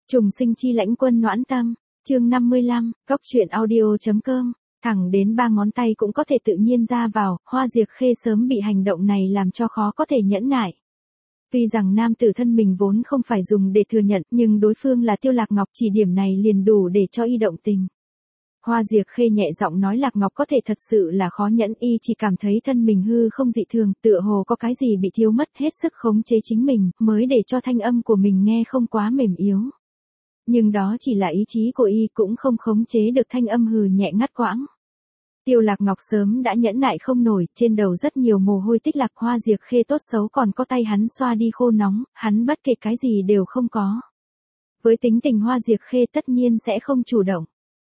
Trùng sinh chi lãnh quân noãn tâm, chương 55, góc truyện audio.com, thẳng đến 3 ngón tay cũng có thể tự nhiên ra vào, Hoa Diệc Khê sớm bị hành động này làm cho khó có thể nhẫn nại. Tuy rằng nam tử thân mình vốn không phải dùng để thừa nhận, nhưng đối phương là Tiêu Lạc Ngọc, chỉ điểm này liền đủ để cho y động tình. Hoa Diệc Khê nhẹ giọng nói Lạc Ngọc có thể thật sự là khó nhẫn, y chỉ cảm thấy thân mình hư không dị thường, tựa hồ có cái gì bị thiếu mất, hết sức khống chế chính mình, mới để cho thanh âm của mình nghe không quá mềm yếu. Nhưng đó chỉ là ý chí của y, cũng không khống chế được thanh âm hừ nhẹ ngắt quãng. Tiêu Lạc Ngọc sớm đã nhẫn nại không nổi, trên đầu rất nhiều mồ hôi tích lạc, Hoa Diệc Khê tốt xấu còn có tay hắn xoa đi khô nóng, hắn bất kể cái gì đều không có. Với tính tình Hoa Diệc Khê tất nhiên sẽ không chủ động.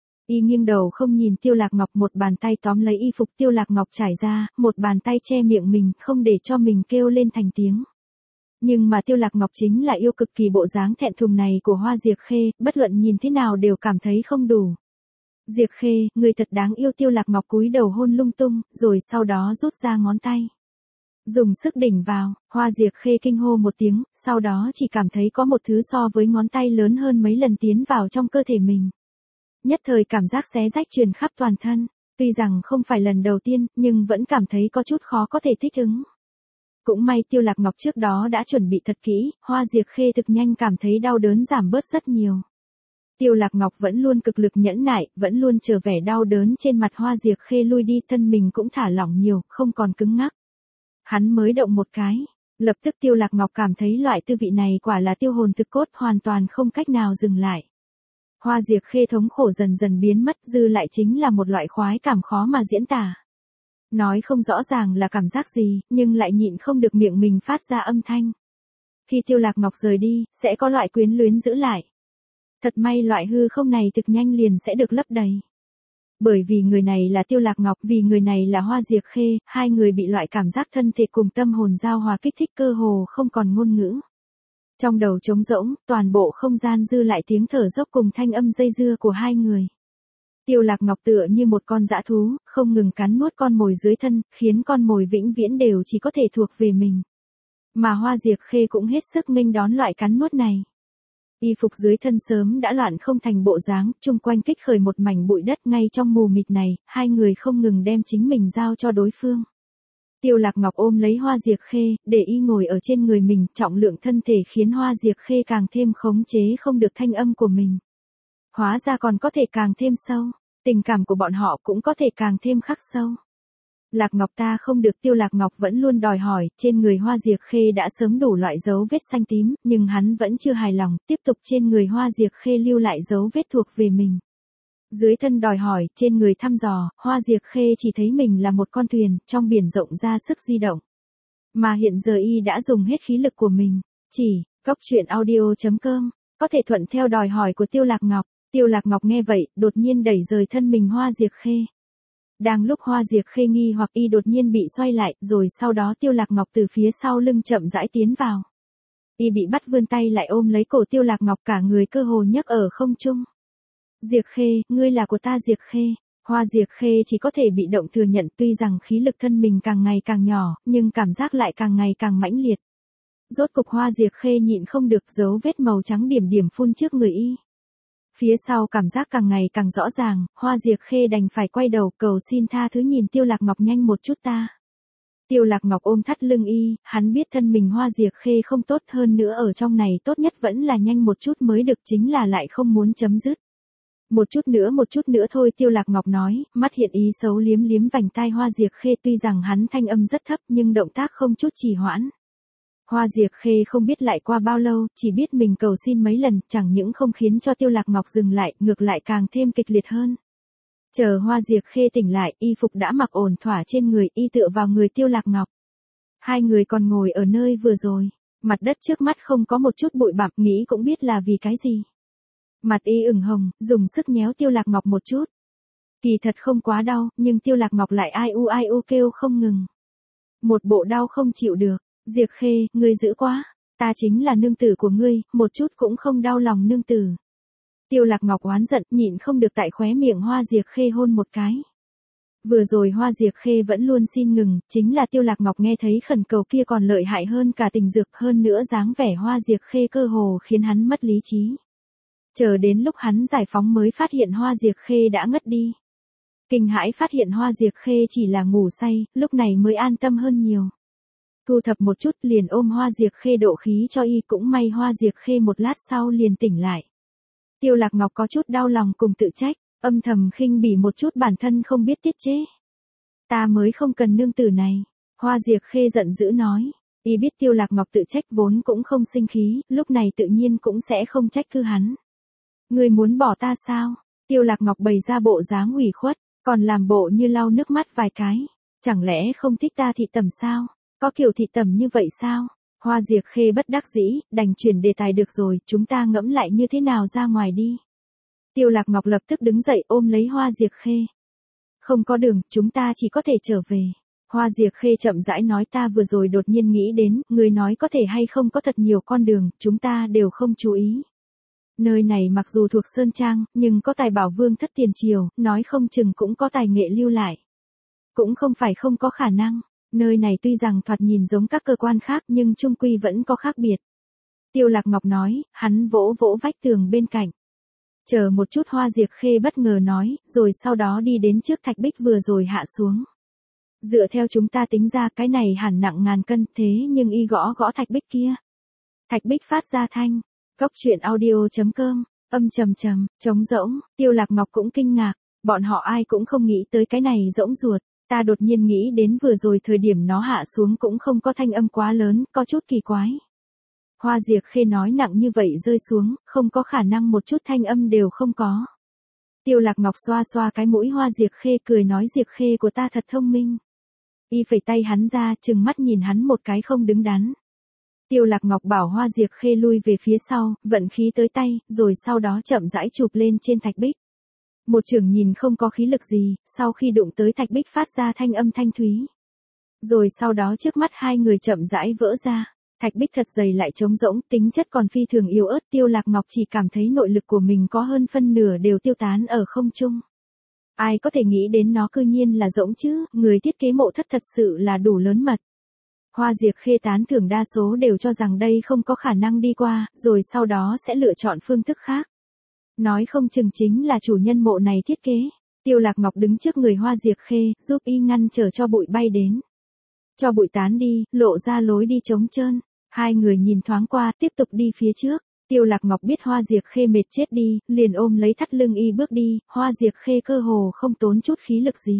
Y nghiêng đầu không nhìn Tiêu Lạc Ngọc, một bàn tay tóm lấy y phục Tiêu Lạc Ngọc trải ra, một bàn tay che miệng mình, không để cho mình kêu lên thành tiếng. Nhưng mà Tiêu Lạc Ngọc chính là yêu cực kỳ bộ dáng thẹn thùng này của Hoa Diệc Khê, bất luận nhìn thế nào đều cảm thấy không đủ. Diệc Khê, người thật đáng yêu. Tiêu Lạc Ngọc cúi đầu hôn lung tung, rồi sau đó rút ra ngón tay. Dùng sức đỉnh vào, Hoa Diệc Khê kinh hô một tiếng, sau đó chỉ cảm thấy có một thứ so với ngón tay lớn hơn mấy lần tiến vào trong cơ thể mình. Nhất thời cảm giác xé rách truyền khắp toàn thân, tuy rằng không phải lần đầu tiên, nhưng vẫn cảm thấy có chút khó có thể thích ứng. Cũng may Tiêu Lạc Ngọc trước đó đã chuẩn bị thật kỹ, Hoa Diệc Khê thực nhanh cảm thấy đau đớn giảm bớt rất nhiều. Tiêu Lạc Ngọc vẫn luôn cực lực nhẫn nại, vẫn luôn chờ vẻ đau đớn trên mặt Hoa Diệc Khê lui đi, thân mình cũng thả lỏng nhiều, không còn cứng ngắc. Hắn mới động một cái, lập tức Tiêu Lạc Ngọc cảm thấy loại tư vị này quả là tiêu hồn thực cốt, hoàn toàn không cách nào dừng lại. Hoa Diệc Khê thống khổ dần dần biến mất, dư lại chính là một loại khoái cảm khó mà diễn tả. Nói không rõ ràng là cảm giác gì, nhưng lại nhịn không được miệng mình phát ra âm thanh. Khi Tiêu Lạc Ngọc rời đi, sẽ có loại quyến luyến giữ lại. Thật may loại hư không này thực nhanh liền sẽ được lấp đầy. Bởi vì người này là Tiêu Lạc Ngọc, vì người này là Hoa Diệc Khê, hai người bị loại cảm giác thân thể cùng tâm hồn giao hòa kích thích cơ hồ không còn ngôn ngữ. Trong đầu trống rỗng, toàn bộ không gian dư lại tiếng thở dốc cùng thanh âm dây dưa của hai người. Tiêu Lạc Ngọc tựa như một con dã thú, không ngừng cắn nuốt con mồi dưới thân, khiến con mồi vĩnh viễn đều chỉ có thể thuộc về mình. Mà Hoa Diệc Khê cũng hết sức nghênh đón loại cắn nuốt này. Y phục dưới thân sớm đã loạn không thành bộ dáng, chung quanh kích khởi một mảnh bụi đất, ngay trong mù mịt này, hai người không ngừng đem chính mình giao cho đối phương. Tiêu Lạc Ngọc ôm lấy Hoa Diệc Khê, để y ngồi ở trên người mình, trọng lượng thân thể khiến Hoa Diệc Khê càng thêm khống chế không được thanh âm của mình. Hóa ra còn có thể càng thêm sâu, tình cảm của bọn họ cũng có thể càng thêm khắc sâu. Lạc Ngọc ta không được. Tiêu Lạc Ngọc vẫn luôn đòi hỏi, trên người Hoa Diệc Khê đã sớm đủ loại dấu vết xanh tím, nhưng hắn vẫn chưa hài lòng, tiếp tục trên người Hoa Diệc Khê lưu lại dấu vết thuộc về mình. Dưới thân đòi hỏi, trên người thăm dò, Hoa Diệc Khê chỉ thấy mình là một con thuyền, trong biển rộng ra sức di động. Mà hiện giờ y đã dùng hết khí lực của mình, chỉ, góc truyện audio.com, có thể thuận theo đòi hỏi của Tiêu Lạc Ngọc. Tiêu Lạc Ngọc nghe vậy, đột nhiên đẩy rời thân mình Hoa Diệc Khê. Đang lúc Hoa Diệc Khê nghi hoặc, y đột nhiên bị xoay lại, rồi sau đó Tiêu Lạc Ngọc từ phía sau lưng chậm rãi tiến vào. Y bị bắt vươn tay lại ôm lấy cổ Tiêu Lạc Ngọc, cả người cơ hồ nhấc ở không trung. Diệc Khê, ngươi là của ta Diệc Khê. Hoa Diệc Khê chỉ có thể bị động thừa nhận, tuy rằng khí lực thân mình càng ngày càng nhỏ, nhưng cảm giác lại càng ngày càng mãnh liệt. Rốt cục Hoa Diệc Khê nhịn không được, dấu vết màu trắng điểm điểm phun trước người y. Phía sau cảm giác càng ngày càng rõ ràng, Hoa Diệc Khê đành phải quay đầu cầu xin tha thứ, nhìn Tiêu Lạc Ngọc nhanh một chút ta. Tiêu Lạc Ngọc ôm thắt lưng y, hắn biết thân mình Hoa Diệc Khê không tốt, hơn nữa ở trong này tốt nhất vẫn là nhanh một chút mới được, chính là lại không muốn chấm dứt. Một chút nữa thôi. Tiêu Lạc Ngọc nói, mắt hiện ý xấu liếm liếm vành tai Hoa Diệc Khê, tuy rằng hắn thanh âm rất thấp nhưng động tác không chút trì hoãn. Hoa Diệc Khê không biết lại qua bao lâu, chỉ biết mình cầu xin mấy lần, chẳng những không khiến cho Tiêu Lạc Ngọc dừng lại, ngược lại càng thêm kịch liệt hơn. Chờ Hoa Diệc Khê tỉnh lại, y phục đã mặc ổn thỏa trên người, y tựa vào người Tiêu Lạc Ngọc. Hai người còn ngồi ở nơi vừa rồi, mặt đất trước mắt không có một chút bụi bặm, nghĩ cũng biết là vì cái gì. Mặt y ửng hồng, dùng sức nhéo Tiêu Lạc Ngọc một chút. Kỳ thật không quá đau, nhưng Tiêu Lạc Ngọc lại ai u kêu không ngừng. Một bộ đau không chịu được. Diệc Khê, ngươi dữ quá, ta chính là nương tử của ngươi, một chút cũng không đau lòng nương tử. Tiêu Lạc Ngọc oán giận, nhịn không được tại khóe miệng Hoa Diệc Khê hôn một cái. Vừa rồi Hoa Diệc Khê vẫn luôn xin ngừng, chính là Tiêu Lạc Ngọc nghe thấy khẩn cầu kia còn lợi hại hơn cả tình dược, hơn nữa dáng vẻ Hoa Diệc Khê cơ hồ khiến hắn mất lý trí. Chờ đến lúc hắn giải phóng mới phát hiện Hoa Diệc Khê đã ngất đi. Kinh hãi phát hiện Hoa Diệc Khê chỉ là ngủ say, lúc này mới an tâm hơn nhiều. Thu thập một chút liền ôm Hoa Diệc Khê độ khí cho y, cũng may Hoa Diệc Khê một lát sau liền tỉnh lại. Tiêu Lạc Ngọc có chút đau lòng cùng tự trách, âm thầm khinh bỉ một chút bản thân không biết tiết chế. Ta mới không cần nương tử này. Hoa Diệc Khê giận dữ nói. Y biết Tiêu Lạc Ngọc tự trách vốn cũng không sinh khí, lúc này tự nhiên cũng sẽ không trách cứ hắn. Ngươi muốn bỏ ta sao? Tiêu Lạc Ngọc bày ra bộ dáng ủy khuất, còn làm bộ như lau nước mắt vài cái. Chẳng lẽ không thích ta thị tẩm sao? Có kiểu thị tẩm như vậy sao? Hoa Diệc Khê bất đắc dĩ, đành chuyển đề tài được rồi, chúng ta ngẫm lại như thế nào ra ngoài đi. Tiêu Lạc Ngọc lập tức đứng dậy ôm lấy Hoa Diệc Khê. Không có đường, chúng ta chỉ có thể trở về. Hoa Diệc Khê chậm rãi nói, ta vừa rồi đột nhiên nghĩ đến, người nói có thể hay không có thật nhiều con đường, chúng ta đều không chú ý. Nơi này mặc dù thuộc Sơn Trang, nhưng có tài bảo vương thất tiền triều, nói không chừng cũng có tài nghệ lưu lại. Cũng không phải không có khả năng, nơi này tuy rằng thoạt nhìn giống các cơ quan khác nhưng chung quy vẫn có khác biệt. Tiêu Lạc Ngọc nói, hắn vỗ vỗ vách tường bên cạnh. Chờ một chút, Hoa Diệc Khê bất ngờ nói, rồi sau đó đi đến trước thạch bích vừa rồi hạ xuống. Dựa theo chúng ta tính ra cái này hẳn nặng ngàn cân, thế nhưng y gõ gõ thạch bích kia. Thạch bích phát ra thanh. Cốc truyện audio.com, âm trầm trầm, trống rỗng. Tiêu Lạc Ngọc cũng kinh ngạc, bọn họ ai cũng không nghĩ tới cái này rỗng ruột. Ta đột nhiên nghĩ đến vừa rồi thời điểm nó hạ xuống cũng không có thanh âm quá lớn, có chút kỳ quái. Hoa Diệc Khê nói, nặng như vậy rơi xuống, không có khả năng một chút thanh âm đều không có. Tiêu Lạc Ngọc xoa xoa cái mũi Hoa Diệc Khê, cười nói, Diệc Khê của ta thật thông minh. Y phẩy tay hắn ra, trừng mắt nhìn hắn một cái không đứng đắn. Tiêu Lạc Ngọc bảo Hoa Diệc Khê lui về phía sau, vận khí tới tay, rồi sau đó chậm rãi chụp lên trên thạch bích. Một chưởng nhìn không có khí lực gì, sau khi đụng tới thạch bích phát ra thanh âm thanh thúy. Rồi sau đó trước mắt hai người chậm rãi vỡ ra. Thạch bích thật dày lại trống rỗng, tính chất còn phi thường yếu ớt. Tiêu Lạc Ngọc chỉ cảm thấy nội lực của mình có hơn phân nửa đều tiêu tán ở không trung. Ai có thể nghĩ đến nó cư nhiên là rỗng chứ, người thiết kế mộ thất thật sự là đủ lớn mật. Hoa Diệc Khê tán thưởng, đa số đều cho rằng đây không có khả năng đi qua, rồi sau đó sẽ lựa chọn phương thức khác. Nói không chừng chính là chủ nhân mộ này thiết kế. Tiêu Lạc Ngọc đứng trước người Hoa Diệc Khê, giúp y ngăn trở cho bụi bay đến. Cho bụi tán đi, lộ ra lối đi trống trơn. Hai người nhìn thoáng qua, tiếp tục đi phía trước. Tiêu Lạc Ngọc biết Hoa Diệc Khê mệt chết đi, liền ôm lấy thắt lưng y bước đi. Hoa Diệc Khê cơ hồ không tốn chút khí lực gì.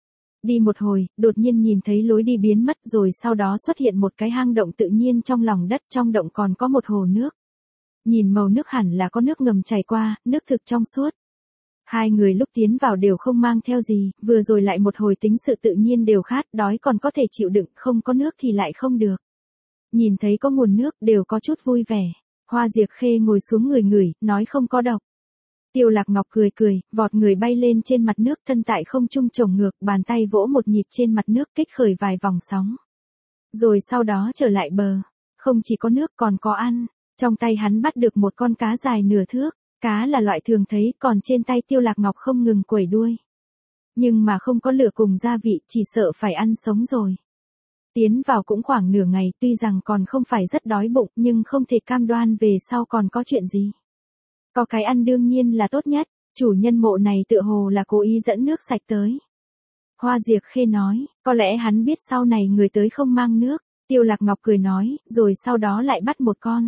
Đi một hồi, đột nhiên nhìn thấy lối đi biến mất, rồi sau đó xuất hiện một cái hang động tự nhiên trong lòng đất, trong động còn có một hồ nước. Nhìn màu nước hẳn là có nước ngầm chảy qua, nước thực trong suốt. Hai người lúc tiến vào đều không mang theo gì, vừa rồi lại một hồi tính sự tự nhiên đều khát, đói còn có thể chịu đựng, không có nước thì lại không được. Nhìn thấy có nguồn nước, đều có chút vui vẻ. Hoa Diệc Khê ngồi xuống ngửi ngửi, nói không có độc. Tiêu Lạc Ngọc cười cười, vọt người bay lên trên mặt nước, thân tại không trung chổng ngược, bàn tay vỗ một nhịp trên mặt nước, kích khởi vài vòng sóng. Rồi sau đó trở lại bờ. Không chỉ có nước còn có ăn. Trong tay hắn bắt được một con cá dài nửa thước. Cá là loại thường thấy, còn trên tay Tiêu Lạc Ngọc không ngừng quẩy đuôi. Nhưng mà không có lửa cùng gia vị, chỉ sợ phải ăn sống rồi. Tiến vào cũng khoảng nửa ngày, tuy rằng còn không phải rất đói bụng, nhưng không thể cam đoan về sau còn có chuyện gì. Có cái ăn đương nhiên là tốt nhất, chủ nhân mộ này tựa hồ là cố ý dẫn nước sạch tới. Hoa Diệc Khê nói, có lẽ hắn biết sau này người tới không mang nước. Tiêu Lạc Ngọc cười nói, rồi sau đó lại bắt một con.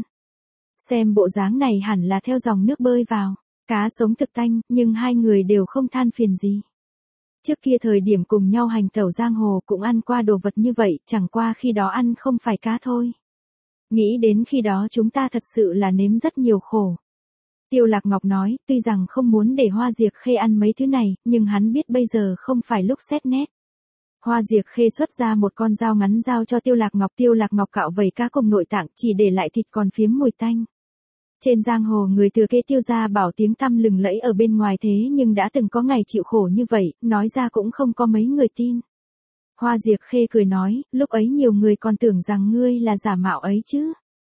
Xem bộ dáng này hẳn là theo dòng nước bơi vào. Cá sống thực tanh, nhưng hai người đều không than phiền gì. Trước kia thời điểm cùng nhau hành tẩu giang hồ cũng ăn qua đồ vật như vậy, chẳng qua khi đó ăn không phải cá thôi. Nghĩ đến khi đó chúng ta thật sự là nếm rất nhiều khổ. Tiêu Lạc Ngọc nói, tuy rằng không muốn để Hoa Diệc Khê ăn mấy thứ này, nhưng hắn biết bây giờ không phải lúc xét nét. Hoa Diệc Khê xuất ra một con dao ngắn giao cho Tiêu Lạc Ngọc. Tiêu Lạc Ngọc cạo vẩy cá cùng nội tạng, chỉ để lại thịt còn phiếm mùi tanh. Trên giang hồ người thừa kế Tiêu gia bảo tiếng tăm lừng lẫy ở bên ngoài, thế nhưng đã từng có ngày chịu khổ như vậy, nói ra cũng không có mấy người tin. Hoa Diệc Khê cười nói, lúc ấy nhiều người còn tưởng rằng ngươi là giả mạo ấy chứ.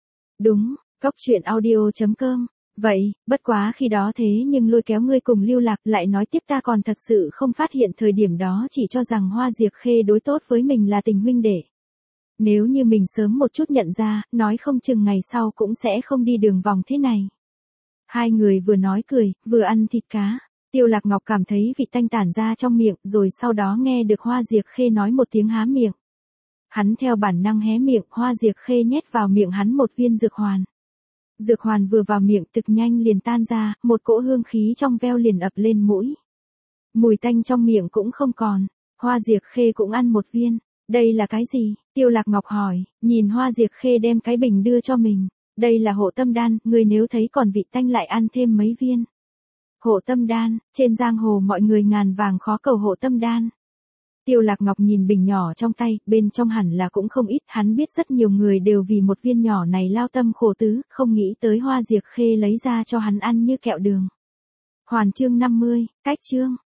Đúng, Cốc truyện audio.com. Vậy, bất quá khi đó thế nhưng lôi kéo ngươi cùng lưu lạc, lại nói tiếp ta còn thật sự không phát hiện thời điểm đó, chỉ cho rằng Hoa Diệc Khê đối tốt với mình là tình huynh đệ. Nếu như mình sớm một chút nhận ra, nói không chừng ngày sau cũng sẽ không đi đường vòng thế này. Hai người vừa nói cười, vừa ăn thịt cá. Tiêu Lạc Ngọc cảm thấy vị tanh tản ra trong miệng, rồi sau đó nghe được Hoa Diệc Khê nói một tiếng há miệng. Hắn theo bản năng hé miệng, Hoa Diệc Khê nhét vào miệng hắn một viên dược hoàn. Dược hoàn vừa vào miệng thực nhanh liền tan ra, một cỗ hương khí trong veo liền ập lên mũi. Mùi tanh trong miệng cũng không còn, Hoa Diệc Khê cũng ăn một viên. Đây là cái gì? Tiêu Lạc Ngọc hỏi, nhìn Hoa Diệc Khê đem cái bình đưa cho mình. Đây là hộ tâm đan, ngươi nếu thấy còn vị tanh lại ăn thêm mấy viên. Hộ tâm đan, trên giang hồ mọi người ngàn vàng khó cầu hộ tâm đan. Tiêu Lạc Ngọc nhìn bình nhỏ trong tay, bên trong hẳn là cũng không ít, hắn biết rất nhiều người đều vì một viên nhỏ này lao tâm khổ tứ, không nghĩ tới Hoa Diệc Khê lấy ra cho hắn ăn như kẹo đường. Hoàn chương 50, cách chương.